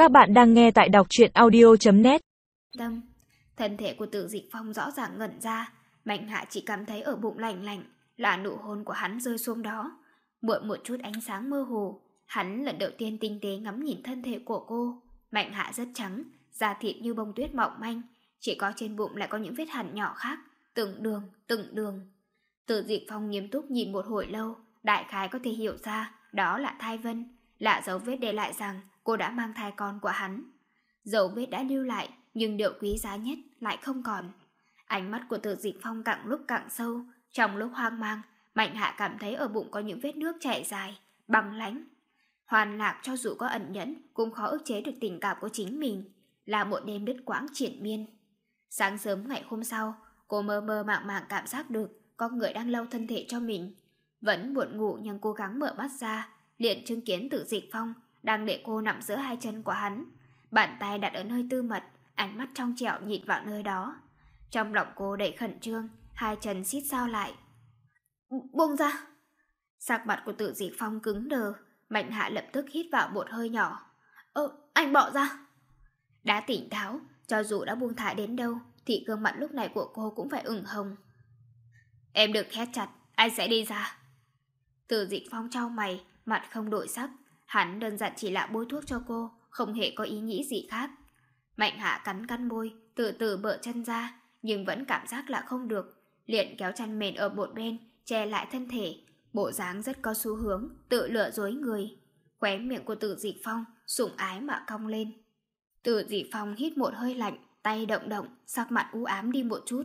Các bạn đang nghe tại đọc truyện audio.net. Thân thể của Tử Dịch Phong rõ ràng ngẩn ra. Mạnh Hạ chỉ cảm thấy ở bụng lạnh lạnh, là nụ hôn của hắn rơi xuống đó. Mượn một chút ánh sáng mơ hồ, hắn lần đầu tiên tinh tế ngắm nhìn thân thể của cô. Mạnh Hạ rất trắng, da thịt như bông tuyết mỏng manh, chỉ có trên bụng lại có những vết hằn nhỏ khác, từng đường. Tử Dịch Phong nghiêm túc nhìn một hồi lâu, đại khái có thể hiểu ra đó là thai vân, là dấu vết để lại rằng cô đã mang thai con của hắn. Dấu vết đã lưu lại, nhưng điều quý giá nhất lại không còn. Ánh mắt của Tử Dịch Phong càng lúc càng sâu, trong lúc hoang mang, Mạnh Hạ cảm thấy ở bụng có những vết nước chảy dài, băng lãnh. Hoàn Lạc cho dù có ẩn nhẫn cũng khó ức chế được tình cảm của chính mình, là một đêm đứt quãng triền miên. Sáng sớm ngày hôm sau, cô mơ mơ màng màng cảm giác được có người đang lau thân thể cho mình. Vẫn buồn ngủ nhưng cố gắng mở mắt ra, liền chứng kiến Tử Dịch Phong đang để cô nằm giữa hai chân của hắn, bàn tay đặt ở nơi tư mật, ánh mắt trong trẻo nhìn vào nơi đó. Trong lòng cô đầy khẩn trương, hai chân xít sao lại. Buông ra! Sắc mặt của Tử Dịch Phong cứng đờ, Mạnh Hạ lập tức hít vào một hơi nhỏ. Anh bỏ ra! Đã tỉnh táo, cho dù đã buông thả đến đâu, thì gương mặt lúc này của cô cũng phải ửng hồng. Em đừng khép chặt, anh sẽ đi ra. Tử Dịch Phong chau mày, mặt không đổi sắc, hắn đơn giản chỉ là bôi thuốc cho cô, không hề có ý nghĩ gì khác. Mạnh Hạ cắn môi, từ từ bợ chân ra, nhưng vẫn cảm giác là không được, liền kéo chăn mền ở một bên, che lại thân thể, bộ dáng rất có xu hướng, tự lừa dối người. Khóe miệng của Tử Dịch Phong sủng ái mà cong lên. Tử Dịch Phong hít một hơi lạnh, tay động, sắc mặt u ám đi một chút.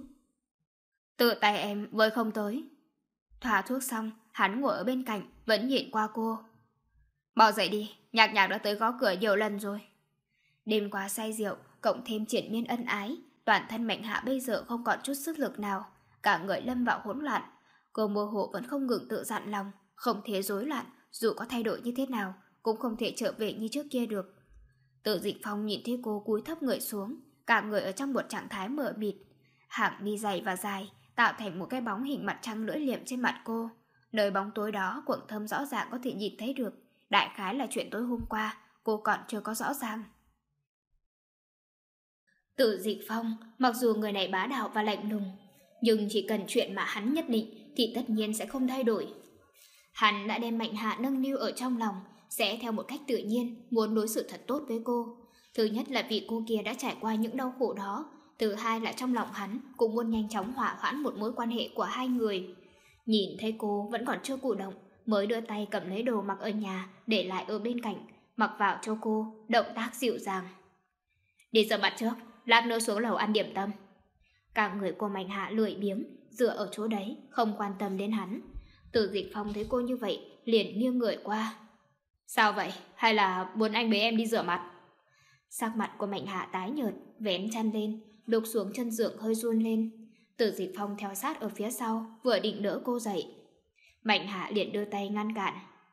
Tự tay em với không tới. Thoa thuốc xong, hắn ngồi ở bên cạnh, vẫn nhìn qua cô. Bỏ dậy đi, Nhạc Nhạc đã tới gõ cửa nhiều lần rồi. Đêm qua say rượu, cộng thêm triển miên ân ái, toàn thân Mạnh Hạ bây giờ không còn chút sức lực nào, cả người lâm vào hỗn loạn. Cô mơ hồ vẫn không ngừng tự dặn lòng, không thể rối loạn, dù có thay đổi như thế nào, cũng không thể trở về như trước kia được. Tử Dịch Phong nhìn thấy cô cúi thấp người xuống, cả người ở trong một trạng thái mờ mịt, hàng mi dày và dài, tạo thành một cái bóng hình mặt trăng lưỡi liềm trên mặt cô. Nơi bóng tối đó quầng thâm rõ ràng có thể nhìn thấy được, đại khái là chuyện tối hôm qua cô còn chưa có rõ ràng. Tử Dịch Phong, mặc dù người này bá đạo và lạnh lùng, nhưng chỉ cần chuyện mà hắn nhất định thì tất nhiên sẽ không thay đổi. Hắn đã đem Mạnh Hạ nâng niu ở trong lòng, sẽ theo một cách tự nhiên muốn đối xử thật tốt với cô. Thứ nhất là vì cô kia đã trải qua những đau khổ đó, thứ hai là trong lòng hắn cũng muốn nhanh chóng hỏa hoãn một mối quan hệ của hai người. Nhìn thấy cô vẫn còn chưa cử động, mới đưa tay cầm lấy đồ mặc ở nhà để lại ở bên cạnh, mặc vào cho cô, động tác dịu dàng. Đi rửa mặt trước, lát nữa xuống lầu ăn điểm tâm. Cả người của Mạnh Hạ lười biếng, dựa ở chỗ đấy, không quan tâm đến hắn. Tử Dịch Phong thấy cô như vậy, liền nghiêng người qua. Sao vậy? Hay là muốn anh bế em đi rửa mặt? Sắc mặt của Mạnh Hạ tái nhợt, vén chăn lên, lục xuống chân giường hơi run lên. Tử Dịch Phong theo sát ở phía sau, vừa định đỡ cô dậy. Mạnh Hạ liền đưa tay ngăn cản.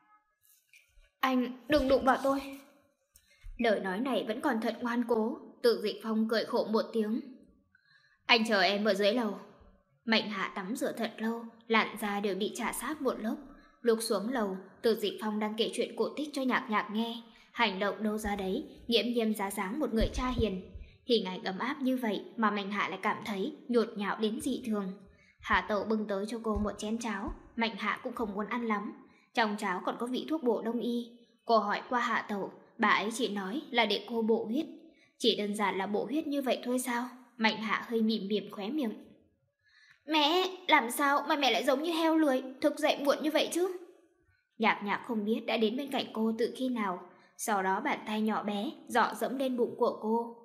Anh đừng đụng vào tôi. Lời nói này vẫn còn thật ngoan cố. Tử Dịch Phong cười khổ một tiếng. Anh chờ em ở dưới lầu. Mạnh Hạ tắm rửa thật lâu, làn da đều bị chà sát một lớp. Lúc xuống lầu, Tử Dịch Phong đang kể chuyện cổ tích cho Nhạc Nhạc nghe. Hành động đâu ra đấy, nghiễm nhiên giá dáng một người cha hiền. Hình ảnh ấm áp như vậy mà Mạnh Hạ lại cảm thấy nhột nhạo đến dị thường. Hạ Tẩu bưng tới cho cô một chén cháo, Mạnh Hạ cũng không muốn ăn lắm. Trong cháo còn có vị thuốc bổ đông y. Cô hỏi qua Hạ Tẩu, bà ấy chỉ nói là để cô bổ huyết. Chỉ đơn giản là bổ huyết như vậy thôi sao? Mạnh Hạ hơi mỉm mỉm khóe miệng. Mẹ, làm sao mà mẹ lại giống như heo lười, thức dậy muộn như vậy chứ? Nhạc Nhạc không biết đã đến bên cạnh cô từ khi nào. Sau đó bàn tay nhỏ bé dọ dẫm lên bụng của cô.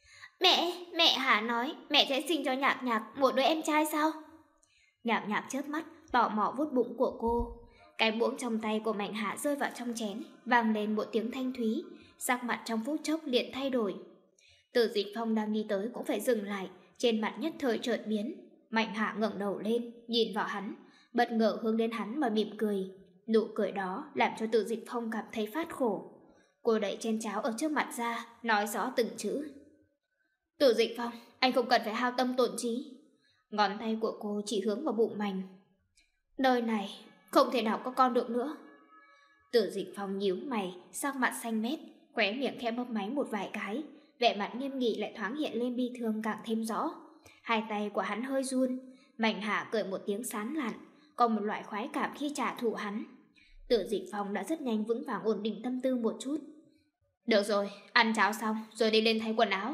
Mẹ Hà nói mẹ sẽ sinh cho Nhạc Nhạc một đứa em trai sao? Nhạc Nhạc chớp mắt, tò mò vuốt bụng của cô. Cái muỗng trong tay của Mạnh Hạ rơi vào trong chén, vang lên một tiếng thanh thúy, sắc mặt trong phút chốc liền thay đổi. Tử Dịch Phong đang đi tới cũng phải dừng lại, trên mặt nhất thời chợt biến. Mạnh Hạ ngẩng đầu lên, nhìn vào hắn, bất ngờ hướng đến hắn mà mỉm cười. Nụ cười đó làm cho Tử Dịch Phong cảm thấy phát khổ. Cô đẩy chén cháo ở trước mặt ra, nói rõ từng chữ. Tử Dịch Phong, anh không cần phải hao tâm tổn trí. Ngón tay của cô chỉ hướng vào bụng mình. Nơi này không thể nào có con được nữa. Tử Dịch Phong nhíu mày, sắc mặt xanh mét, khóe miệng khẽ mấp máy một vài cái, vẻ mặt nghiêm nghị lại thoáng hiện lên bi thương càng thêm rõ. Hai tay của hắn hơi run, Mạnh Hạ cười một tiếng sán lạn, có một loại khoái cảm khi trả thù hắn. Tử Dịch Phong đã rất nhanh vững vàng ổn định tâm tư một chút. Được rồi, ăn cháo xong rồi đi lên thay quần áo.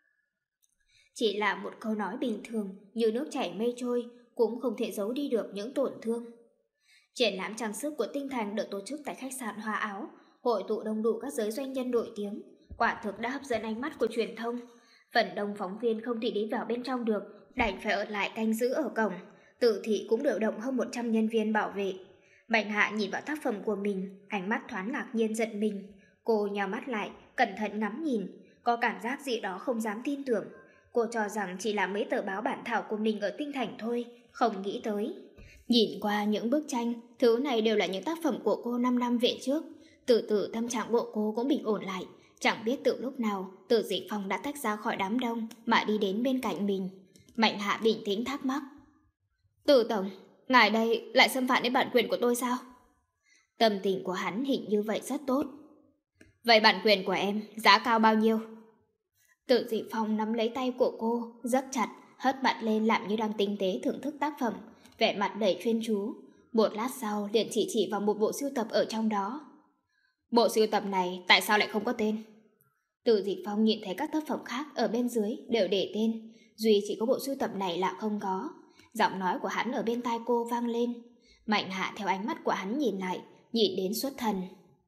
Chỉ là một câu nói bình thường như nước chảy mây trôi, cũng không thể giấu đi được những tổn thương. Triển lãm trang sức của Tinh Thành được tổ chức tại khách sạn Hoa Áo, hội tụ đông đủ các giới doanh nhân nổi tiếng, quả thực đã hấp dẫn ánh mắt của truyền thông. Phần đông phóng viên không thể đi vào bên trong được, đành phải ở lại canh giữ ở cổng. Tử thị cũng điều động hơn 100 nhân viên bảo vệ. Mạnh Hạ nhìn vào tác phẩm của mình, ánh mắt thoáng ngạc nhiên giận mình. Cô nhào mắt lại, cẩn thận ngắm nhìn, có cảm giác gì đó không dám tin tưởng. Cô cho rằng chỉ là mấy tờ báo bản thảo của mình ở Tinh Thành thôi, không nghĩ tới. Nhìn qua những bức tranh, thứ này đều là những tác phẩm của cô 5 năm về trước. Từ từ tâm trạng của cô cũng bình ổn lại. Chẳng biết từ lúc nào, Tử Dịch Phong đã tách ra khỏi đám đông mà đi đến bên cạnh mình. Mạnh Hạ bình tĩnh thắc mắc. Tử tổng, ngài đây lại xâm phạm đến bản quyền của tôi sao? Tâm tình của hắn hình như vậy rất tốt. Vậy bản quyền của em giá cao bao nhiêu? Tử Dịch Phong nắm lấy tay của cô, rất chặt, hất mặt lên làm như đang tinh tế thưởng thức tác phẩm, vẻ mặt đầy chuyên chú. Một lát sau liền chỉ vào một bộ sưu tập ở trong đó. Bộ sưu tập này tại sao lại không có tên? Tử Dịch Phong nhìn thấy các tác phẩm khác ở bên dưới đều để tên, duy chỉ có bộ sưu tập này là không có. Giọng nói của hắn ở bên tai cô vang lên. Mạnh Hạ theo ánh mắt của hắn nhìn lại, nhìn đến xuất thần.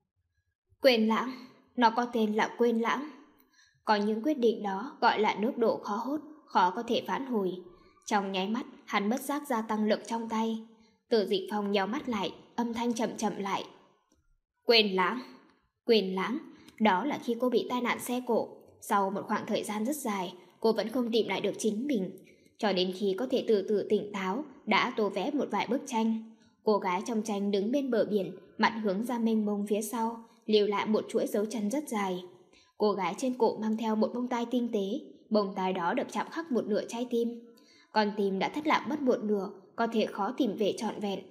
Quên lãng, nó có tên là quên lãng. Có những quyết định đó gọi là nước độ khó hốt, khó có thể vãn hồi. Trong nháy mắt, hắn bất giác gia tăng lực trong tay. Tử Dịch Phong nhíu mắt lại, âm thanh chậm chậm lại. Quên lãng, đó là khi cô bị tai nạn xe cộ. Sau một khoảng thời gian rất dài, cô vẫn không tìm lại được chính mình. Cho đến khi có thể từ từ tỉnh táo, đã tô vẽ một vài bức tranh. Cô gái trong tranh đứng bên bờ biển, mặt hướng ra mênh mông phía sau, lưu lại một chuỗi dấu chân rất dài. Cô gái trên cổ mang theo một bông tai tinh tế, bông tai đó được chạm khắc một nửa trái tim. Con tim đã thất lạc mất một nửa, có thể khó tìm về trọn vẹn.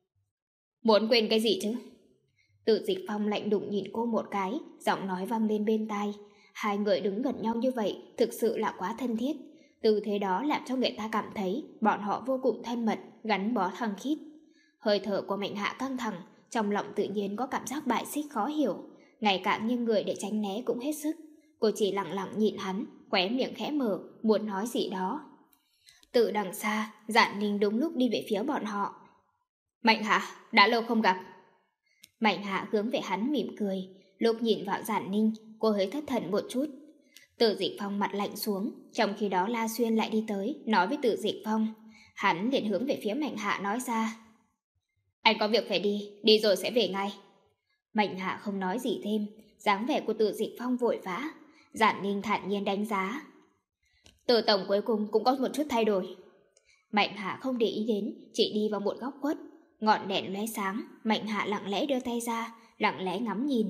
Muốn quên cái gì chứ? Tử Dịch Phong lạnh lùng nhìn cô một cái, giọng nói vang lên bên tai. Hai người đứng gần nhau như vậy thực sự là quá thân thiết. Tư thế đó làm cho người ta cảm thấy bọn họ vô cùng thân mật, gắn bó thăng khít. Hơi thở của Mạnh Hạ căng thẳng, trong lòng tự nhiên có cảm giác bại xích khó hiểu. Ngay cả những người để tránh né cũng hết sức. Cô chỉ lặng lặng nhìn hắn, khóe miệng khẽ mở, muốn nói gì đó. Từ đằng xa, Dạn Ninh đúng lúc đi về phía bọn họ. Mạnh Hạ, đã lâu không gặp. Mạnh Hạ hướng về hắn mỉm cười. Lúc nhìn vào Dạn Ninh, cô hơi thất thần một chút. Tử Dịch Phong mặt lạnh xuống. Trong khi đó La Xuyên lại đi tới, nói với Tử Dịch Phong. Hắn liền hướng về phía Mạnh Hạ nói ra. Anh có việc phải đi rồi sẽ về ngay. Mạnh Hạ không nói gì thêm, dáng vẻ của Tử Dịch Phong vội vã. Dạn Ninh thản nhiên đánh giá. Tử tổng cuối cùng cũng có một chút thay đổi. Mạnh Hạ không để ý đến, chỉ đi vào một góc khuất. Ngọn đèn lóe sáng, Mạnh Hạ lặng lẽ đưa tay ra, lặng lẽ ngắm nhìn.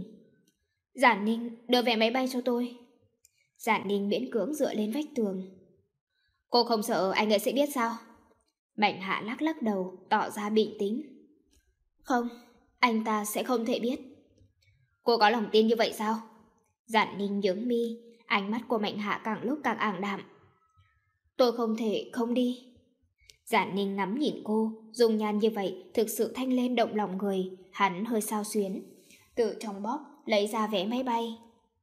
Dạn Ninh, đưa vé máy bay cho tôi. Dạn Ninh miễn cưỡng dựa lên vách tường. Cô không sợ anh ấy sẽ biết sao? Mạnh Hạ lắc lắc đầu, tỏ ra bình tĩnh. Không, anh ta sẽ không thể biết. Cô có lòng tin như vậy sao? Dạn Ninh nhướng mi, ánh mắt của Mạnh Hạ càng lúc càng ảm đạm. Tôi không thể không đi. Dạn Ninh ngắm nhìn cô, dùng nhan như vậy thực sự thanh lên động lòng người. Hắn hơi xao xuyến, từ trong bóp lấy ra vé máy bay.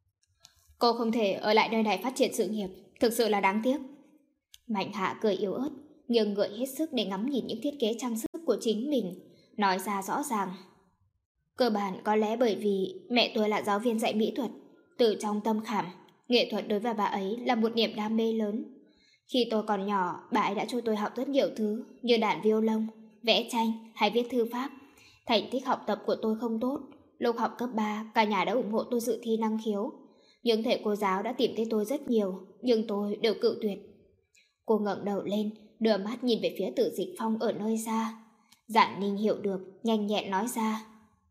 Cô không thể ở lại nơi này phát triển sự nghiệp, thực sự là đáng tiếc. Mạnh Hạ cười yếu ớt, nghiêng người hết sức để ngắm nhìn những thiết kế trang sức của chính mình, nói ra rõ ràng. Cơ bản có lẽ bởi vì mẹ tôi là giáo viên dạy mỹ thuật. Từ trong tâm khảm, nghệ thuật đối với bà ấy là một niềm đam mê lớn. Khi tôi còn nhỏ, bà ấy đã cho tôi học rất nhiều thứ như đàn violon, vẽ tranh hay viết thư pháp. Thành tích học tập của tôi không tốt. Lúc học cấp 3, cả nhà đã ủng hộ tôi dự thi năng khiếu. Những thầy cô giáo đã tìm tới tôi rất nhiều, nhưng tôi đều cự tuyệt. Cô ngẩng đầu lên, đưa mắt nhìn về phía Tử Dịch Phong ở nơi xa. Dạn Ninh hiểu được, nhanh nhẹn nói ra.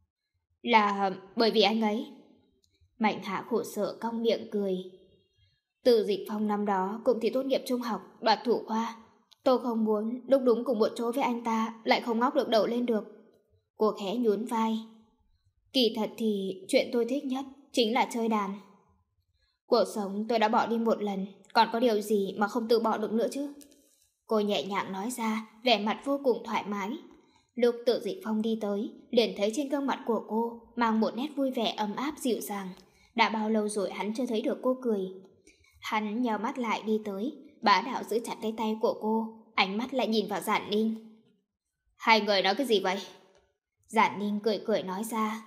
Là bởi vì anh ấy. Mạnh Hạ khổ sở cong miệng cười. Tử Dịch Phong năm đó cũng thi tốt nghiệp trung học, đoạt thủ khoa. Tôi không muốn lúc đúng cùng một chỗ với anh ta lại không ngóc được đầu lên được. Cô khẽ nhún vai. Kỳ thật thì chuyện tôi thích nhất chính là chơi đàn. Cuộc sống tôi đã bỏ đi một lần, còn có điều gì mà không từ bỏ được nữa chứ? Cô nhẹ nhàng nói ra, vẻ mặt vô cùng thoải mái. Lúc Tự Dịch Phong đi tới, liền thấy trên gương mặt của cô mang một nét vui vẻ ấm áp dịu dàng. Đã bao lâu rồi hắn chưa thấy được cô cười. Hắn nheo mắt lại đi tới, bá đạo giữ chặt lấy tay của cô, ánh mắt lại nhìn vào Giản Ninh. Hai người nói cái gì vậy? Giản Ninh cười cười nói ra.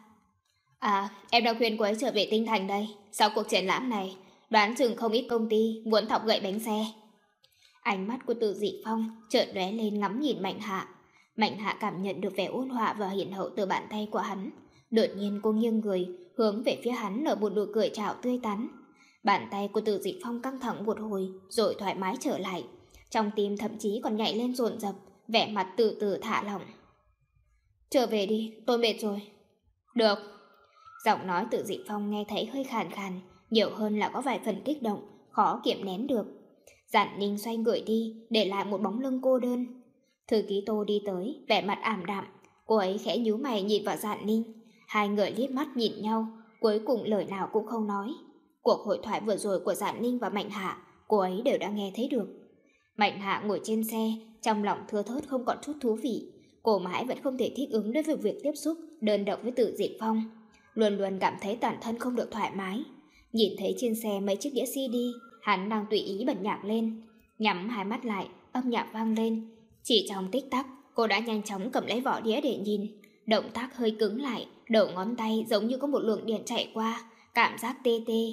Em đang khuyên cô ấy trở về Tinh Thành đây. Sau cuộc triển lãm này, đoán chừng không ít công ty muốn thọc gậy bánh xe. Ánh mắt của Tự Dị Phong chợt lóe lên ngắm nhìn Mạnh Hạ. Mạnh Hạ cảm nhận được vẻ ôn hòa và hiền hậu từ bàn tay của hắn. Đột nhiên cô nghiêng người, hướng về phía hắn nở một nụ cười chào tươi tắn. Bàn tay của Tự Dị Phong căng thẳng một hồi, rồi thoải mái trở lại. Trong tim thậm chí còn nhảy lên dồn dập, vẻ mặt từ từ thả lỏng. Trở về đi, tôi mệt rồi. Được. Giọng nói Tự Dị Phong nghe thấy hơi khàn khàn, nhiều hơn là có vài phần kích động, khó kiềm nén được. Giản Ninh xoay người đi, để lại một bóng lưng cô đơn. Thư ký Tô đi tới, vẻ mặt ảm đạm. Cô ấy khẽ nhíu mày nhìn vào Giản Ninh. Hai người liếc mắt nhìn nhau, cuối cùng lời nào cũng không nói. Cuộc hội thoại vừa rồi của Giản Ninh và Mạnh Hạ, cô ấy đều đã nghe thấy được. Mạnh Hạ ngồi trên xe, trong lòng thưa thớt không còn chút thú vị. Cô mãi vẫn không thể thích ứng đối với việc tiếp xúc đơn độc với Tự Dịch Phong. Luôn luôn cảm thấy toàn thân không được thoải mái. Nhìn thấy trên xe mấy chiếc đĩa CD, hắn đang tùy ý bật nhạc lên. Nhắm hai mắt lại, âm nhạc vang lên. Chỉ trong tích tắc, cô đã nhanh chóng cầm lấy vỏ đĩa để nhìn. Động tác hơi cứng lại, đầu ngón tay giống như có một luồng điện chạy qua, cảm giác tê tê.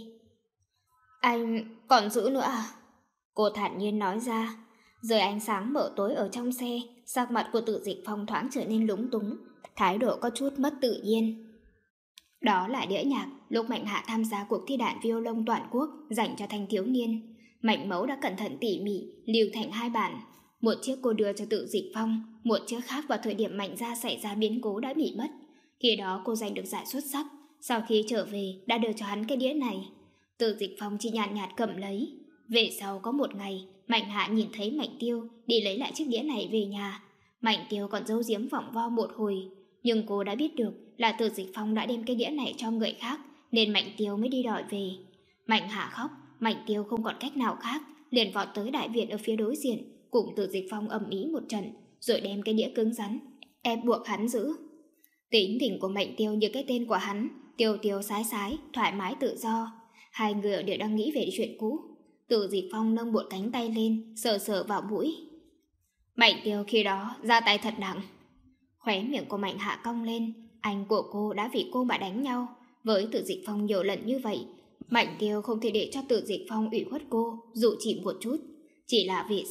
Anh còn giữ nữa à? Cô thản nhiên nói ra. Dưới ánh sáng mờ tối ở trong xe, sắc mặt của Tự Dịch Phong thoáng trở nên lúng túng, thái độ có chút mất tự nhiên. Đó là đĩa nhạc lúc Mạnh Hạ tham gia cuộc thi đàn violon toàn quốc dành cho thanh thiếu niên. Mạnh Mẫu đã cẩn thận tỉ mỉ lưu thành hai bản. Một chiếc cô đưa cho Tự Dịch Phong, một chiếc khác vào thời điểm Mạnh gia xảy ra biến cố đã bị mất. Khi đó cô giành được giải xuất sắc, sau khi trở về đã đưa cho hắn cái đĩa này. Tự Dịch Phong chỉ nhàn nhạt cầm lấy. Về sau có một ngày, Mạnh Hạ nhìn thấy Mạnh Tiêu đi lấy lại chiếc đĩa này về nhà. Mạnh Tiêu còn giấu giếm vòng vo một hồi, nhưng cô đã biết được là Tự Dịch Phong đã đem cái đĩa này cho người khác, nên Mạnh Tiêu mới đi đòi về. Mạnh Hạ khóc, Mạnh Tiêu không còn cách nào khác, liền vọt tới đại viện ở phía đối diện, cùng Tự Dịch Phong ầm ĩ một trận, rồi đem cái đĩa cứng rắn ép buộc hắn giữ. Tính tình của Mạnh Tiêu như cái tên của hắn, tiêu tiêu sái sái, thoải mái tự do. Hai người đều đang nghĩ về chuyện cũ. Tự Dịch Phong nâng một cánh tay lên, sờ sờ vào mũi. Mạnh Tiêu khi đó ra tay thật nặng. Khóe miệng của Mạnh Hạ cong lên. Anh của cô đã vì cô mà đánh nhau. Với Tự Dịch Phong nhiều lần như vậy, Mạnh Tiêu không thể để cho Tự Dịch Phong ủy khuất cô, dù chỉ một chút. Chỉ là vì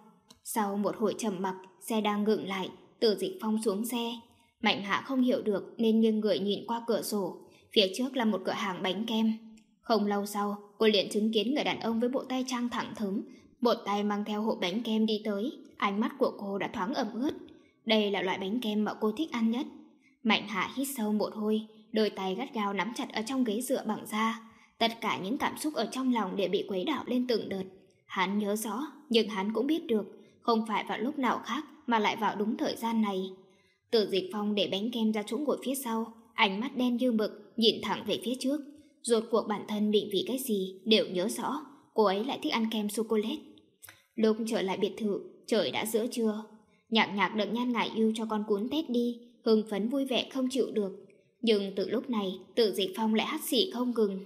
sau một hồi trầm mặc, xe đang ngừng lại, Tự Dịch Phong xuống xe. Mạnh Hạ không hiểu được nên nghiêng người nhìn qua cửa sổ. Phía trước là một cửa hàng bánh kem. Không lâu sau, cô liền chứng kiến người đàn ông với bộ tay trang thẳng thớm, một tay mang theo hộp bánh kem đi tới. Ánh mắt của cô đã thoáng ẩm ướt. Đây là loại bánh kem mà cô thích ăn nhất. Mạnh Hạ hít sâu một hơi, đôi tay gắt gao nắm chặt ở trong ghế dựa bằng da. Tất cả những cảm xúc ở trong lòng đều bị quấy đảo lên từng đợt. Hắn nhớ rõ, nhưng hắn cũng biết được, không phải vào lúc nào khác mà lại vào đúng thời gian này. Tự Dịch Phong để bánh kem ra chỗ ngồi phía sau, ánh mắt đen như mực, nhìn thẳng về phía trước. Rốt cuộc bản thân định vì cái gì đều nhớ rõ, cô ấy lại thích ăn kem sô-cô-lết. Lúc trở lại biệt thự, trời đã giữa trưa. Nhạc Nhạc được Nhan Ngải Yêu cho con cún Tết đi, hưng phấn vui vẻ không chịu được. Nhưng từ lúc này, Tự Dịch Phong lại hắt xỉ không ngừng.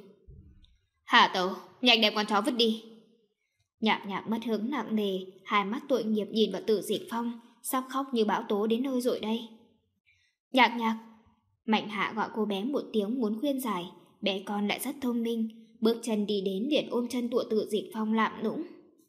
Hả Tẩu, nhanh đem con chó vứt đi. Nhạc Nhạc mất hứng nặng nề, hai mắt tội nghiệp nhìn vào Tự Dịch Phong, sắp khóc như bão tố đến nơi rồi đây. Nhạc Nhạc. Mạnh Hạ gọi cô bé một tiếng muốn khuyên giải. Bé con lại rất thông minh, bước chân đi đến liền ôm chân tụa Tự Dịch Phong lạm nũng.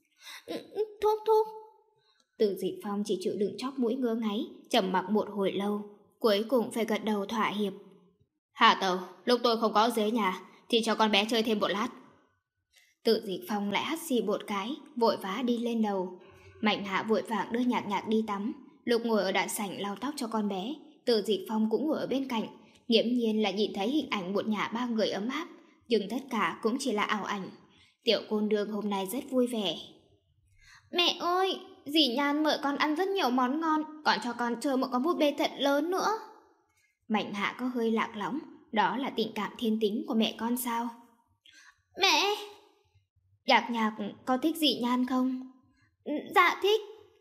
Thuốc. Tự Dịch Phong chỉ chịu đựng chóp mũi ngứa ngáy, trầm mặc một hồi lâu, cuối cùng phải gật đầu thỏa hiệp. Hạ Tẩu, lúc tôi không có dưới nhà thì cho con bé chơi thêm một lát. Tự Dịch Phong lại hắt xì một cái, vội vã đi lên đầu. Mạnh Hạ vội vàng đưa Nhạc Nhạc đi tắm. Lúc ngồi ở đại sảnh lau tóc cho con bé, Tự Dịch Phong cũng ngồi ở bên cạnh, nghiễm nhiên là nhìn thấy hình ảnh một nhà ba người ấm áp, nhưng tất cả cũng chỉ là ảo ảnh. Tiểu cô nương hôm nay rất vui vẻ. Mẹ ơi, dì Nhan mời con ăn rất nhiều món ngon, còn cho con chơi một con búp bê thật lớn nữa. Mạnh Hạ có hơi lạc lõng, Đó là tình cảm thiên tính của mẹ con sao? Mẹ! Nhạc Nhạc có thích Dị Nhan không? Dạ thích.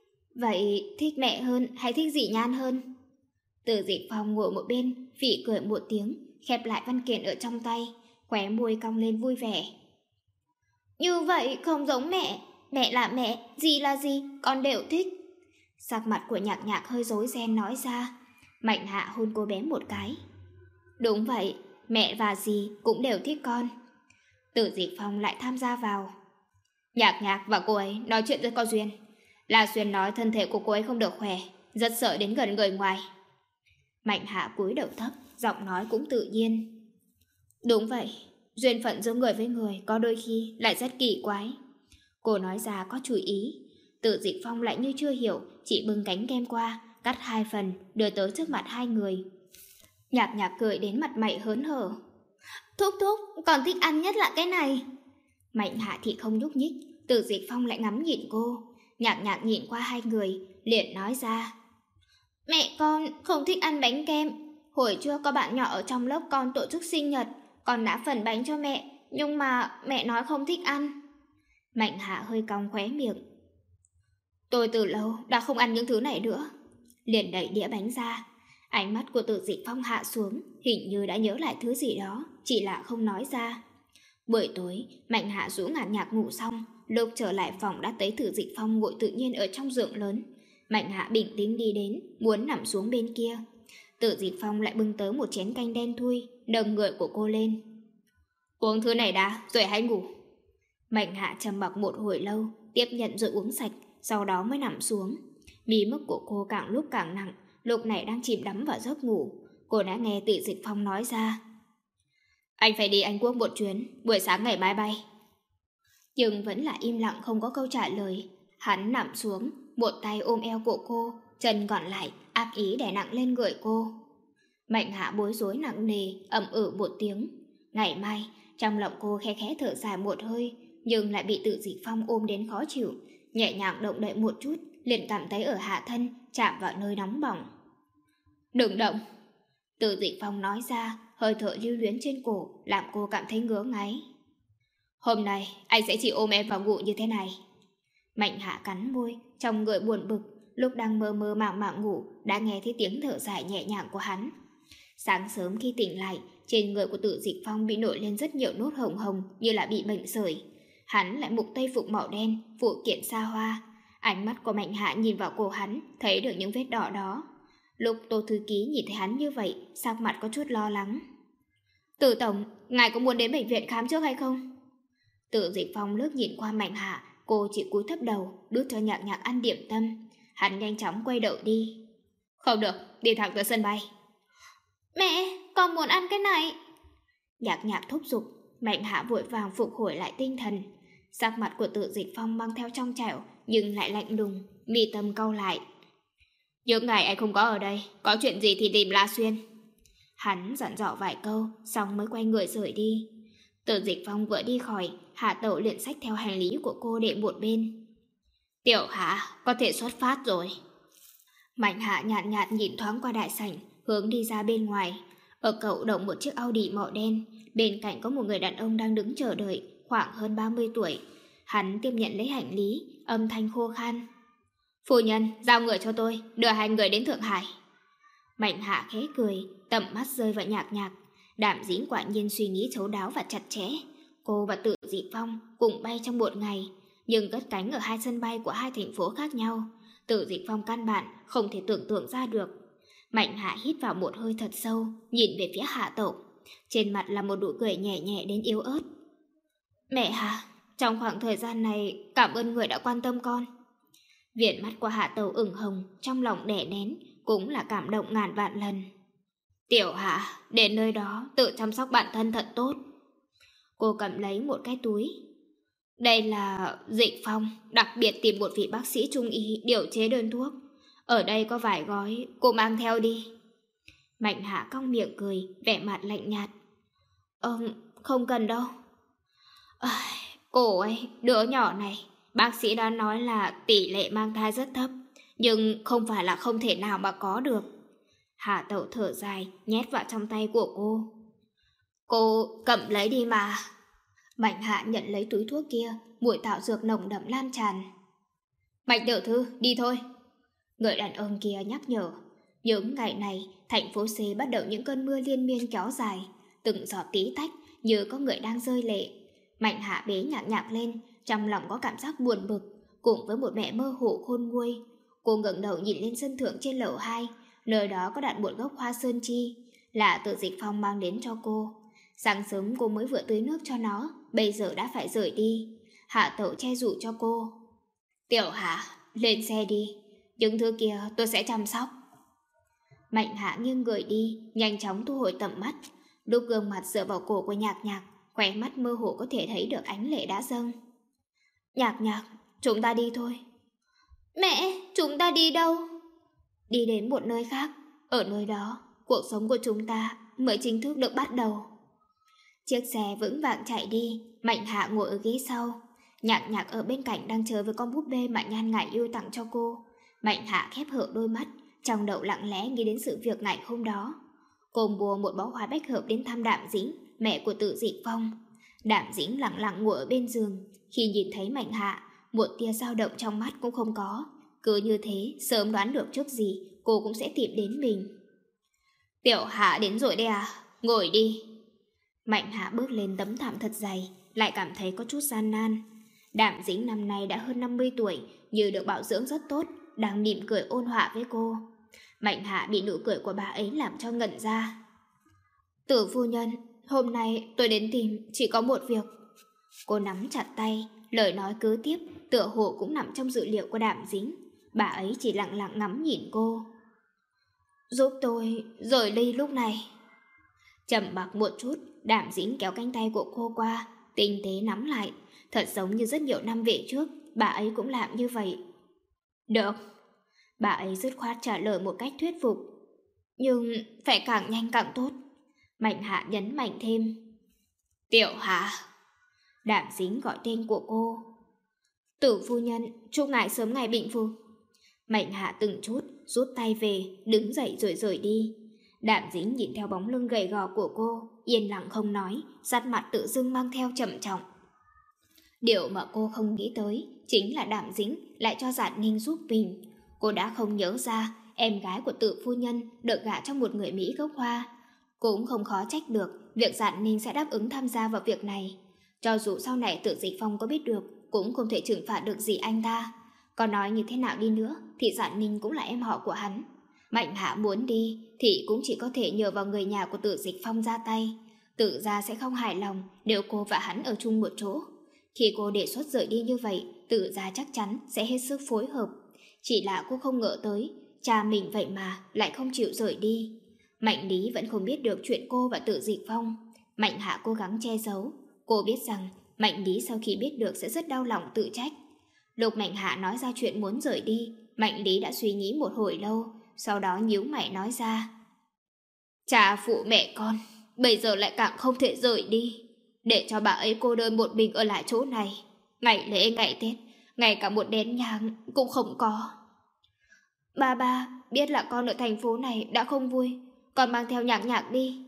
Vậy thích mẹ hơn hay thích Dị Nhan hơn? Từ Dịch Phong ngồi một bên, phỉ cười một tiếng, khép lại văn kiện ở trong tay, khóe môi cong lên vui vẻ. Như vậy không giống mẹ, mẹ là mẹ, dì là gì, con đều thích. Sắc mặt của Nhạc Nhạc hơi rối ren nói ra. Mạnh Hạ hôn cô bé một cái. Đúng vậy, mẹ và dì cũng đều thích con. Từ Dịch Phong lại tham gia vào. Nhạc Nhạc và cô ấy nói chuyện rất có duyên. La Xuyên nói thân thể của cô ấy không được khỏe, rất sợ đến gần người ngoài. Mạnh Hạ cúi đầu thấp, giọng nói cũng tự nhiên. Đúng vậy, duyên phận giữa người với người có đôi khi lại rất kỳ quái. Cô nói ra có chú ý. Từ Dịch Phong lại như chưa hiểu, chỉ bưng cánh kem qua, cắt 2 phần, đưa tới trước mặt hai người. Nhạc Nhạc cười đến mặt mày hớn hở. Thúc thúc, con thích ăn nhất là cái này. Mạnh Hạ thì không nhúc nhích, Từ Dịch Phong lại ngắm nhìn cô. Nhạc Nhạc nhìn qua hai người, liền nói ra. Mẹ con không thích ăn bánh kem. Hồi trước có bạn nhỏ ở trong lớp con tổ chức sinh nhật, con đã phần bánh cho mẹ, nhưng mà mẹ nói không thích ăn. Mạnh Hạ hơi cong khóe miệng. Tôi từ lâu đã không ăn những thứ này nữa. Liền đẩy đĩa bánh ra. Ánh mắt của Từ Dịch Phong hạ xuống, hình như đã nhớ lại thứ gì đó, chỉ là không nói ra. Buổi tối, Mạnh Hạ rủ Nhạc Nhạc ngủ xong, lúc trở lại phòng đã thấy Từ Dịch Phong ngồi tự nhiên ở trong giường lớn. Mạnh Hạ bình tĩnh đi đến, muốn nằm xuống bên kia. Từ Dịch Phong lại bưng tới một chén canh đen thui, nâng người của cô lên. Uống thứ này đã, rồi hãy ngủ. Mạnh Hạ trầm mặc một hồi lâu, tiếp nhận rồi uống sạch, sau đó mới nằm xuống. Mí mắt của cô càng lúc càng nặng, lúc này đang chìm đắm vào giấc ngủ. Cô đã nghe Từ Dịch Phong nói ra. Anh phải đi Anh Quốc một chuyến, buổi sáng ngày mai bay. Nhưng vẫn là im lặng không có câu trả lời. Hắn nằm xuống, một tay ôm eo của cô, chân còn lại ác ý đè nặng lên người cô. Mạnh Hạ bối rối nặng nề, ậm một tiếng. Ngày mai, trong lòng cô khẽ khẽ thở dài một hơi, nhưng lại bị Từ Dịch Phong ôm đến khó chịu. Nhẹ nhàng động đậy một chút, liền cảm thấy ở hạ thân chạm vào nơi nóng bỏng. Đừng động. Từ Dịch Phong nói ra, hơi thở lưu luyến trên cổ làm cô cảm thấy ngứa ngáy. Hôm nay anh sẽ chỉ ôm em vào ngủ như thế này. Mạnh Hạ cắn môi, trong người buồn bực, lúc đang mơ mơ màng màng ngủ đã nghe thấy tiếng thở dài nhẹ nhàng của hắn. Sáng sớm khi tỉnh lại, trên người của Từ Dịch Phong bị nổi lên rất nhiều nốt hồng hồng như là bị bệnh sởi. Hắn lại mục tây phục màu đen, phụ kiện xa hoa. Ánh mắt của Mạnh Hạ nhìn vào cổ hắn, thấy được những vết đỏ đó. Lúc Tô Thư Ký nhìn thấy hắn như vậy, sắc mặt có chút lo lắng. Từ tổng, ngài có muốn đến bệnh viện khám trước hay không? Từ Dịch Phong lướt nhìn qua Mạnh Hạ, cô chỉ cúi thấp đầu, đút cho Nhạc Nhạc ăn điểm tâm. Hắn nhanh chóng quay đầu đi. Không được, đi thẳng tới sân bay. Mẹ, con muốn ăn cái này. Nhạc Nhạc thúc giục. Mạnh Hạ vội vàng phục hồi lại tinh thần. Sắc mặt của Từ Dịch Phong mang theo trong trẻo, nhưng lại lạnh lùng, mi tâm cau lại. Những ngày anh không có ở đây, có chuyện gì thì tìm La Xuyên. Hắn dặn dò vài câu, xong mới quay người rời đi. Từ Dịch Phong vừa đi khỏi, Hạ Tẩu liền xách theo hành lý của cô để một bên. Tiểu Hạ, có thể xuất phát rồi. Mạnh Hạ nhạt nhạt nhìn thoáng qua đại sảnh, hướng đi ra bên ngoài. Ở cậu động một chiếc Audi màu đen, bên cạnh có một người đàn ông đang đứng chờ đợi, khoảng hơn 30 tuổi. Hắn tiếp nhận lấy hành lý, âm thanh khô khan. Phu nhân, giao người cho tôi, đưa 2 người đến Thượng Hải. Mạnh Hạ khẽ cười, tầm mắt rơi vào Nhạc Nhạc. Đàm Dĩnh quả nhiên suy nghĩ thấu đáo và chặt chẽ. Cô và Từ Dịch Phong cùng bay trong một ngày, nhưng cất cánh ở 2 sân bay của 2 thành phố khác nhau. Từ Dịch Phong căn bản không thể tưởng tượng ra được. Mạnh Hạ hít vào một hơi thật sâu, nhìn về phía Hạ Tẩu. Trên mặt là một nụ cười nhẹ nhẹ đến yếu ớt. Mẹ Hạ, trong khoảng thời gian này cảm ơn người đã quan tâm con. Viền mắt của Hạ Tẩu ửng hồng, trong lòng đè nén, cũng là cảm động ngàn vạn lần. Tiểu Hạ, đến nơi đó tự chăm sóc bản thân thật tốt. Cô cầm lấy một cái túi. Đây là Dịch Phong đặc biệt tìm một vị bác sĩ trung y điều chế đơn thuốc. Ở đây có vài gói, cô mang theo đi. Mạnh Hạ cong miệng cười, vẻ mặt lạnh nhạt. Không cần đâu. Cô ấy, đứa nhỏ này, bác sĩ đã nói là tỷ lệ mang thai rất thấp, nhưng không phải là không thể nào mà có được. Hạ Tẩu thở dài, nhét vào trong tay của cô. Cô cầm lấy đi mà. Mạnh Hạ nhận lấy túi thuốc kia, mùi thảo dược nồng đậm lan tràn. Mạnh tiểu thư, đi thôi. Người đàn ông kia nhắc nhở. Những ngày này, thành phố C bắt đầu những cơn mưa liên miên kéo dài, từng giọt tí tách như có người đang rơi lệ. Mạnh Hạ bế Nhạc Nhạc lên, trong lòng có cảm giác buồn bực, cùng với một vẻ mơ hồ khôn nguôi. Cô ngẩng đầu nhìn lên sân thượng trên lầu 2, nơi đó có đặt một gốc hoa sơn chi, là Tự Dịch Phong mang đến cho cô. Sáng sớm cô mới vừa tưới nước cho nó, bây giờ đã phải rời đi. Hạ Tẩu che dụ cho cô. Tiểu Hạ, lên xe đi, những thứ kia tôi sẽ chăm sóc. Mạnh Hạ nghiêng người đi, nhanh chóng thu hồi tầm mắt. Lúc gương mặt dựa vào cổ của Nhạc Nhạc, khóe mắt mơ hồ có thể thấy được ánh lệ đã dâng. Nhạc Nhạc, chúng ta đi thôi. Mẹ, chúng ta đi đâu? Đi đến một nơi khác, ở nơi đó, cuộc sống của chúng ta mới chính thức được bắt đầu. Chiếc xe vững vàng chạy đi, Mạnh Hạ ngồi ở ghế sau. Nhạc Nhạc ở bên cạnh đang chơi với con búp bê mà Nhan Ngải yêu tặng cho cô. Mạnh Hạ khép hở đôi mắt, trong đầu lặng lẽ nghĩ đến sự việc ngày hôm đó. Cô mua một bó hoa bách hợp đến thăm Đạm Dĩnh, mẹ của Tự Dịch Phong. Đạm Dĩnh lặng lặng ngồi ở bên giường, khi nhìn thấy Mạnh Hạ, một tia dao động trong mắt cũng không có. Cứ như thế, sớm đoán được trước gì, cô cũng sẽ tìm đến mình. Tiểu Hạ đến rồi đây à, ngồi đi. Mạnh Hạ bước lên tấm thảm thật dày, lại cảm thấy có chút gian nan. Đạm Dĩnh năm nay đã hơn 50 tuổi, như được bảo dưỡng rất tốt, đang mỉm cười ôn hòa với cô. Mạnh Hạ bị nụ cười của bà ấy làm cho ngẩn ra. Tử phu nhân, hôm nay tôi đến tìm chỉ có một việc. Cô nắm chặt tay, lời nói cứ tiếp, tựa hồ cũng nằm trong dự liệu của Đạm Dĩnh. Bà ấy chỉ lặng lặng ngắm nhìn cô. Giúp tôi rời đi lúc này. Trầm mặc một chút, Đạm Dĩnh kéo cánh tay của cô qua, tinh tế nắm lại. Thật giống như rất nhiều năm về trước, bà ấy cũng làm như vậy. Được. Bà ấy dứt khoát trả lời một cách thuyết phục. Nhưng phải càng nhanh càng tốt. Mạnh Hạ nhấn mạnh thêm. Tiểu Hạ. Đạm Dĩnh gọi tên của cô. Tử phu nhân, chúc ngài sớm ngày bình phục. Mạnh Hạ từng chút rút tay về, đứng dậy rồi rời đi. Đạm Dĩnh nhìn theo bóng lưng gầy gò của cô, yên lặng không nói, sắc mặt tự dưng mang theo trầm trọng. Điều mà cô không nghĩ tới chính là Đạm Dĩnh lại cho Giản Ninh giúp mình. Cô đã không nhớ ra em gái của Tự phu nhân được gả cho một người Mỹ gốc Hoa. Cũng không khó trách được việc Giản Ninh sẽ đáp ứng tham gia vào việc này. Cho dù sau này Tự Dịch Phong có biết được, cũng không thể trừng phạt được gì anh ta. Còn nói như thế nào đi nữa thì Giản Ninh cũng là em họ của hắn. Mạnh Hạ muốn đi thì cũng chỉ có thể nhờ vào người nhà của Tự Dịch Phong ra tay. Tự gia sẽ không hài lòng nếu cô và hắn ở chung một chỗ. Khi cô đề xuất rời đi như vậy, Tự gia chắc chắn sẽ hết sức phối hợp. Chỉ là cô không ngờ tới, cha mình vậy mà lại không chịu rời đi. Mạnh Lý vẫn không biết được chuyện cô và Tự Dịch Phong. Mạnh Hạ cố gắng che giấu. Cô biết rằng Mạnh Lý sau khi biết được sẽ rất đau lòng tự trách. Lúc Mạnh Hạ nói ra chuyện muốn rời đi, Mạnh Lý đã suy nghĩ một hồi lâu, sau đó nhíu mày nói ra. Cha phụ mẹ con, bây giờ lại càng không thể rời đi, để cho bà ấy cô đơn một mình ở lại chỗ này. Ngày lễ ngày Tết, ngay cả một nén nhang cũng không có. Ba, biết là con ở thành phố này đã không vui, con mang theo Nhạc Nhạc đi.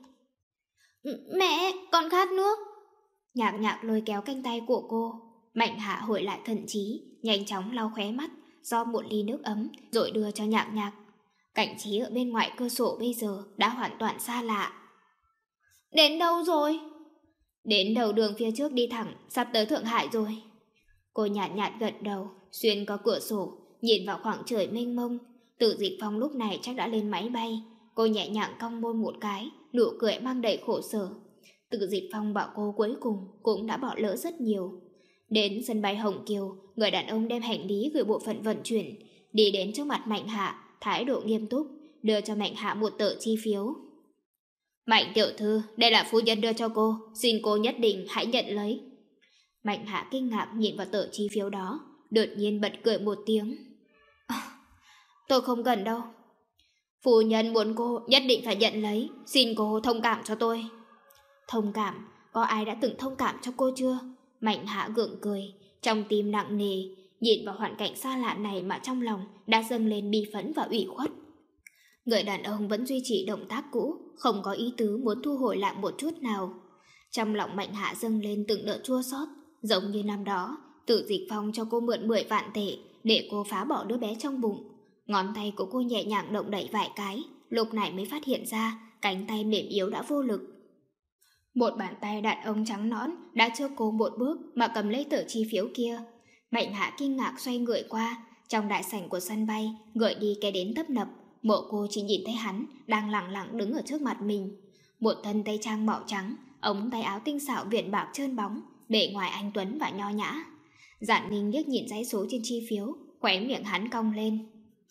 Mẹ, con khát nước. Nhạc Nhạc lôi kéo cánh tay của cô. Mạnh Hạ hồi lại thần trí, nhanh chóng lau khóe mắt, do một ly nước ấm rồi đưa cho Nhạc Nhạc. Cảnh trí ở bên ngoài cửa sổ bây giờ đã hoàn toàn xa lạ. Đến đâu rồi? Đến đầu đường phía trước đi thẳng, sắp tới Thượng Hải rồi. Cô nhạt nhạt gật đầu, xuyên qua cửa sổ, nhìn vào khoảng trời mênh mông. Tự Dịch Phong lúc này chắc đã lên máy bay. Cô nhẹ nhàng cong môi một cái, nụ cười mang đầy khổ sở. Tự Dịch Phong bảo cô cuối cùng cũng đã bỏ lỡ rất nhiều. Đến sân bay Hồng Kiều, người đàn ông đem hành lý gửi bộ phận vận chuyển, đi đến trước mặt Mạnh Hạ, thái độ nghiêm túc, đưa cho Mạnh Hạ một tờ chi phiếu. Mạnh tiểu thư, đây là phu nhân đưa cho cô, xin cô nhất định hãy nhận lấy. Mạnh Hạ kinh ngạc nhìn vào tờ chi phiếu đó, đột nhiên bật cười một tiếng. Tôi không cần đâu. Phu nhân muốn cô nhất định phải nhận lấy, xin cô thông cảm cho tôi. Thông cảm? Có ai đã từng thông cảm cho cô chưa? Mạnh Hạ gượng cười, trong tim nặng nề, nhìn vào hoàn cảnh xa lạ này mà trong lòng đã dâng lên bi phẫn và ủy khuất. Người đàn ông vẫn duy trì động tác cũ, không có ý tứ muốn thu hồi lại một chút nào. Trong lòng Mạnh Hạ dâng lên từng đợt chua xót, giống như năm đó, Tử Dịch Phong cho cô mượn 10 vạn tệ để cô phá bỏ đứa bé trong bụng. Ngón tay của cô nhẹ nhàng động đậy vài cái, lúc này mới phát hiện ra cánh tay mềm yếu đã vô lực. Một bàn tay đàn ông trắng nõn đã trước cô một bước mà cầm lấy tờ chi phiếu kia. Mạnh Hạ kinh ngạc xoay người qua, trong đại sảnh của sân bay, gợi đi cái đến tấp nập. Mộ cô chỉ nhìn thấy hắn đang lặng lặng đứng ở trước mặt mình. Một thân tây trang màu trắng, ống tay áo tinh xảo viền bạc trơn bóng, bề ngoài anh tuấn và nho nhã. Dạn Ninh liếc nhìn dãy số trên chi phiếu, khóe miệng hắn cong lên.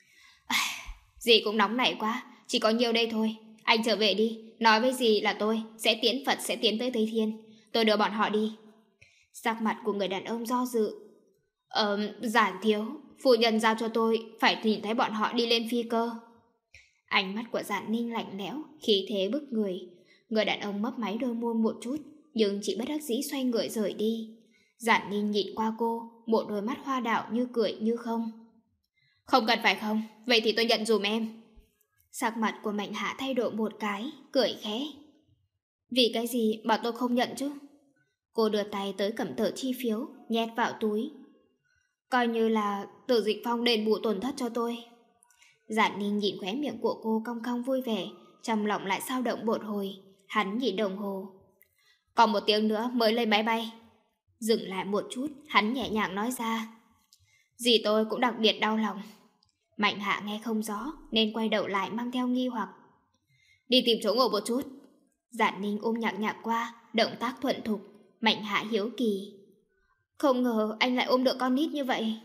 Dì cũng nóng nảy quá, chỉ có nhiêu đây thôi. Anh trở về đi, nói với dì là tôi sẽ tiễn Phật, sẽ tiến tới Tây Thiên. Tôi đưa bọn họ đi. Sắc mặt của người đàn ông do dự. Giản thiếu, phu nhân giao cho tôi phải nhìn thấy bọn họ đi lên phi cơ. Ánh mắt của Dạn Ninh lạnh lẽo, khí thế bức người. Người đàn ông mấp máy đôi môi một chút, nhưng chỉ bất đắc dĩ xoay người rời đi. Dạn Ninh nhìn qua cô, một đôi mắt hoa đạo như cười như không. Không cần phải không, vậy thì tôi nhận dùm em. Sắc mặt của Mạnh Hạ thay đổi một cái, cười khẽ. Vì cái gì mà tôi không nhận chứ? Cô đưa tay tới cầm tờ chi phiếu, nhét vào túi. Coi như là Tử Dịch Phong đền bù tổn thất cho tôi. Dạn Ninh nhìn khóe miệng của cô cong cong vui vẻ, trong lòng lại sao động bột hồi. Hắn nhìn đồng hồ. Còn 1 tiếng nữa mới lên máy bay. Dừng lại một chút, hắn nhẹ nhàng nói ra. Dì tôi cũng đặc biệt đau lòng. Mạnh Hạ nghe không rõ nên quay đầu lại mang theo nghi hoặc. Đi tìm chỗ ngồi một chút. Dạn Ninh ôm Nhạc Nhạc qua, động tác thuận thục. Mạnh Hạ hiếu kỳ. Không ngờ anh lại ôm được con nít như vậy.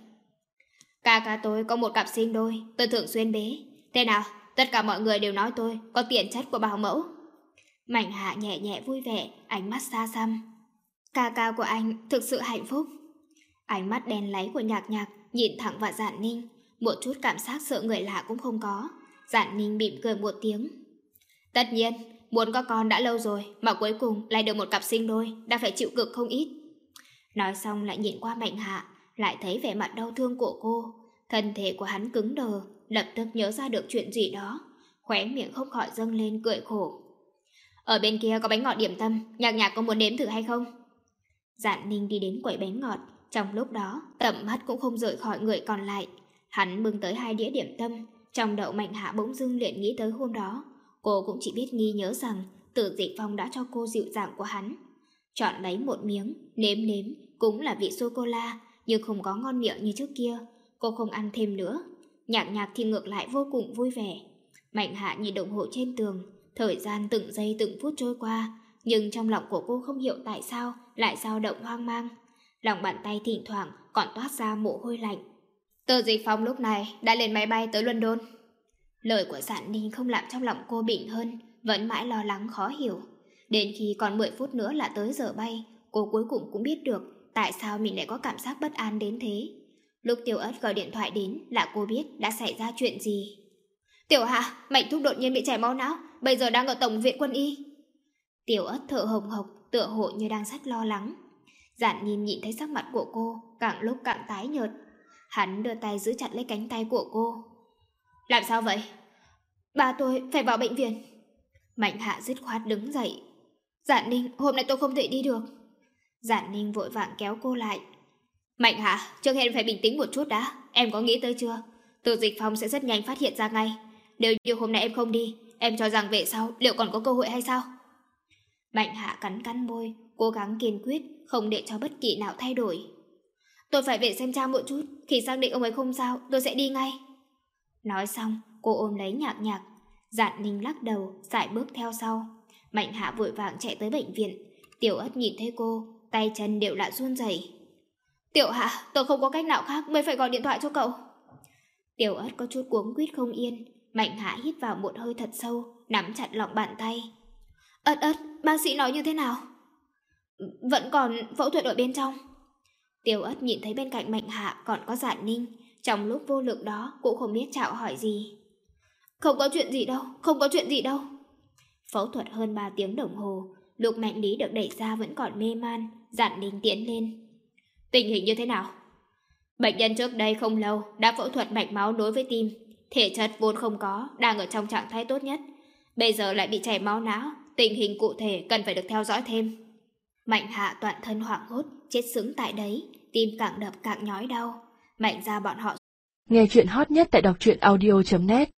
Ca tôi có một cặp sinh đôi, tôi thường xuyên bế. Thế nào, tất cả mọi người đều nói tôi có tiền chất của bảo mẫu. Mạnh Hạ nhẹ nhẹ vui vẻ, ánh mắt xa xăm. Ca của anh thực sự hạnh phúc. Ánh mắt đen láy của Nhạc Nhạc nhìn thẳng vào Dạn Ninh, một chút cảm giác sợ người lạ cũng không có. Dạn Ninh mỉm cười một tiếng. Tất nhiên, muốn có con đã lâu rồi, mà cuối cùng lại được một cặp sinh đôi, đã phải chịu cực không ít. Nói xong lại nhìn qua Mạnh Hạ, lại thấy vẻ mặt đau thương của cô. Thân thể của hắn cứng đờ, lập tức nhớ ra được chuyện gì đó, khóe miệng không khỏi dâng lên cười khổ. Ở bên kia có bánh ngọt điểm tâm, Nhạc Nhạc có muốn nếm thử hay không? Dạn Ninh đi đến quầy bánh ngọt, trong lúc đó tầm mắt cũng không rời khỏi người còn lại. Hắn bưng tới 2 đĩa điểm tâm, trong đầu Mạnh Hạ bỗng dưng liền nghĩ tới hôm đó. Cô cũng chỉ biết nghi nhớ rằng Tử Dịch Phong đã cho cô dịu dàng của hắn. Chọn lấy một miếng, nếm cũng là vị sô-cô-la, nhưng không có ngon miệng như trước kia. Cô không ăn thêm nữa. Nhạc Nhạc thì ngược lại vô cùng vui vẻ. Mạnh Hạ nhìn đồng hồ trên tường, thời gian từng giây từng phút trôi qua, nhưng trong lòng của cô không hiểu tại sao lại dao động hoang mang. Lòng bàn tay thỉnh thoảng còn toát ra mồ hôi lạnh. Tử Dịch Phong lúc này đã lên máy bay tới London. Lời của Dạn Ninh không làm trong lòng cô bình hơn, vẫn mãi lo lắng khó hiểu. Đến khi còn 10 phút nữa là tới giờ bay, cô cuối cùng cũng biết được tại sao mình lại có cảm giác bất an đến thế. Lúc Tiểu Ất gọi điện thoại đến là cô biết đã xảy ra chuyện gì. Tiểu Hạ, Mạnh thúc đột nhiên bị chảy máu não, bây giờ đang ở Tổng viện Quân y. Tiểu Ất thở hồng hộc, tựa hồ như đang rất lo lắng. Dạn nhìn thấy sắc mặt của cô càng lúc càng tái nhợt. Hắn đưa tay giữ chặt lấy cánh tay của cô. Làm sao vậy? Ba tôi phải vào bệnh viện. Mạnh Hạ dứt khoát đứng dậy. Dạn Ninh, hôm nay tôi không thể đi được. Dạn Ninh vội vàng kéo cô lại. Mạnh Hạ, trước hết phải bình tĩnh một chút đã. Em có nghĩ tới chưa? Tử Dịch Phong sẽ rất nhanh phát hiện ra ngay. Nếu như hôm nay em không đi, em cho rằng về sau liệu còn có cơ hội hay sao? Mạnh Hạ cắn môi, cố gắng kiên quyết, không để cho bất kỳ nào thay đổi. Tôi phải về xem cha một chút, khi xác định ông ấy không sao, tôi sẽ đi ngay. Nói xong, cô ôm lấy Nhạc Nhạc. Dạn Ninh lắc đầu, sải bước theo sau. Mạnh Hạ vội vàng chạy tới bệnh viện. Tiểu Ất nhìn thấy cô, tay chân đều là run rẩy. Tiểu Hạ, tôi không có cách nào khác mới phải gọi điện thoại cho cậu. Tiểu Ất có chút cuống quýt không yên. Mạnh Hạ hít vào một hơi thật sâu, nắm chặt lòng bàn tay. Ất, bác sĩ nói như thế nào? Vẫn còn phẫu thuật ở bên trong. Tiểu Ất nhìn thấy bên cạnh Mạnh Hạ còn có Dạn Ninh, trong lúc vô lực đó cũng không biết chào hỏi gì. Không có chuyện gì đâu. Phẫu thuật hơn 3 tiếng đồng hồ, lúc Mạnh Lý được đẩy ra vẫn còn mê man. Dạn Ninh tiến lên. Tình hình như thế nào? Bệnh nhân trước đây không lâu đã phẫu thuật mạch máu nối với tim, thể chất vốn không có, đang ở trong trạng thái tốt nhất. Bây giờ lại bị chảy máu não, tình hình cụ thể cần phải được theo dõi thêm. Mạnh Hạ toàn thân hoảng hốt, chết sững tại đấy, tim càng đập càng nhói đau. Mạnh gia bọn họ. Nghe chuyện hot nhất tại đọc truyện audio.net